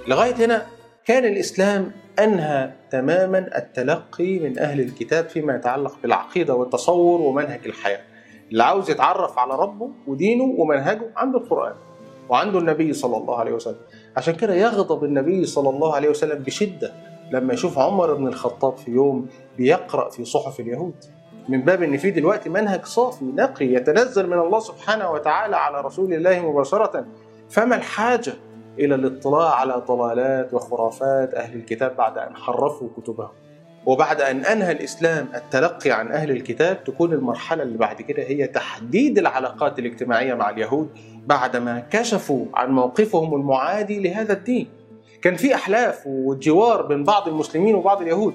لغاية هنا كان الإسلام أنهى تماما التلقي من أهل الكتاب فيما يتعلق بالعقيدة والتصور ومنهج الحياة. اللي عاوز يتعرف على ربه ودينه ومنهجه عنده القرآن وعنده النبي صلى الله عليه وسلم. عشان كده يغضب النبي صلى الله عليه وسلم بشدة لما يشوف عمر بن الخطاب في يوم بيقرأ في صحف اليهود، من باب ان في دلوقتي منهج صافي نقي يتنزل من الله سبحانه وتعالى على رسول الله مباشرة، فما الحاجة إلى الاطلاع على ضلالات وخرافات أهل الكتاب بعد أن حرفوا كتبهم؟ وبعد أن أنهى الإسلام التلقي عن أهل الكتاب، تكون المرحلة اللي بعد كده هي تحديد العلاقات الاجتماعية مع اليهود بعدما كشفوا عن موقفهم المعادي لهذا الدين. كان في أحلاف وجوار بين بعض المسلمين وبعض اليهود،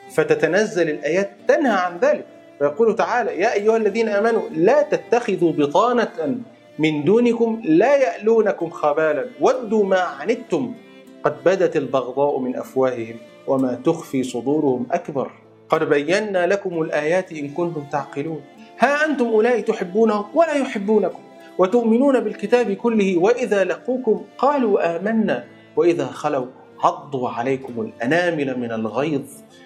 فتتنزل الآيات تنهى عن ذلك، فيقول تعالى: يا أيها الذين آمنوا لا تتخذوا بطانة من دونكم لا يألونكم خبالا ودوا ما عنتم قد بدت البغضاء من أفواههم وما تخفي صدورهم أكبر قد بينا لكم الآيات إن كنتم تعقلون ها أنتم أولئك تحبونهم ولا يحبونكم وتؤمنون بالكتاب كله وإذا لقوكم قالوا آمنا وإذا خلوا عضوا عليكم الأنامل من الغيظ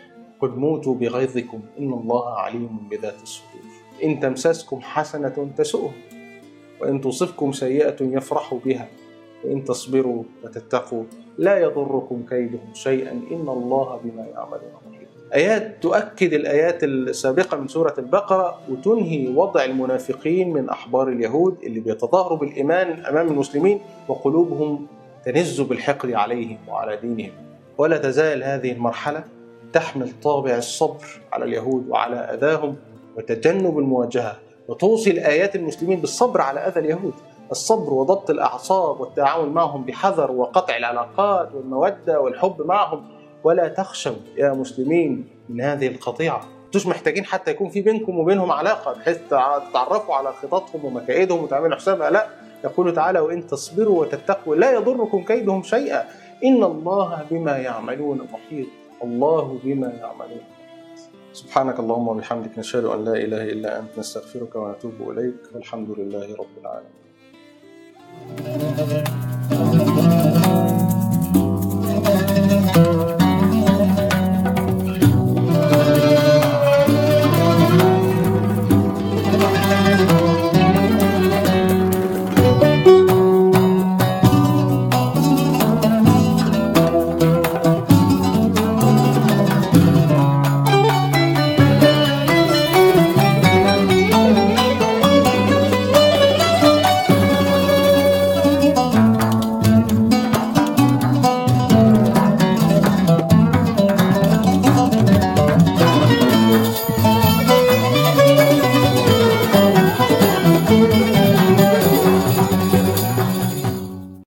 قل موتوا بغيظكم إن الله عليم بذات الصدور إن تمسسكم حسنة تسؤهم وإن تصبكم سيئة يفرحوا بها وإن تصبروا وتتقوا لا يضركم كيدهم شيئا إن الله بما يعملون محيط. آيات تؤكد الآيات السابقة من سورة البقرة وتنهي وضع المنافقين من أحبار اليهود اللي بيتظاهروا بالإيمان أمام المسلمين وقلوبهم تنز بالحقد عليهم وعلى دينهم. ولا تزال هذه المرحلة تحمل طابع الصبر على اليهود وعلى أذاهم وتجنب المواجهة، وتوصي آيات المسلمين بالصبر على أذى اليهود، الصبر وضبط الأعصاب والتعاون معهم بحذر وقطع العلاقات والمودة والحب معهم. ولا تخشوا يا مسلمين من هذه القطيعة، انتوش محتاجين حتى يكون في بينكم وبينهم علاقة بحيث تتعرفوا على خططهم ومكائدهم وتعملوا حسابها، لا، يقول تعالى: وإن تصبروا وتتقوا لا يضركم كيدهم شيئا إن الله بما يعملون محيط. الله بما يعملون. سبحانك اللهم وبحمدك نشهد أن لا إله إلا أنت نستغفرك ونتوب إليك والحمد لله رب العالمين.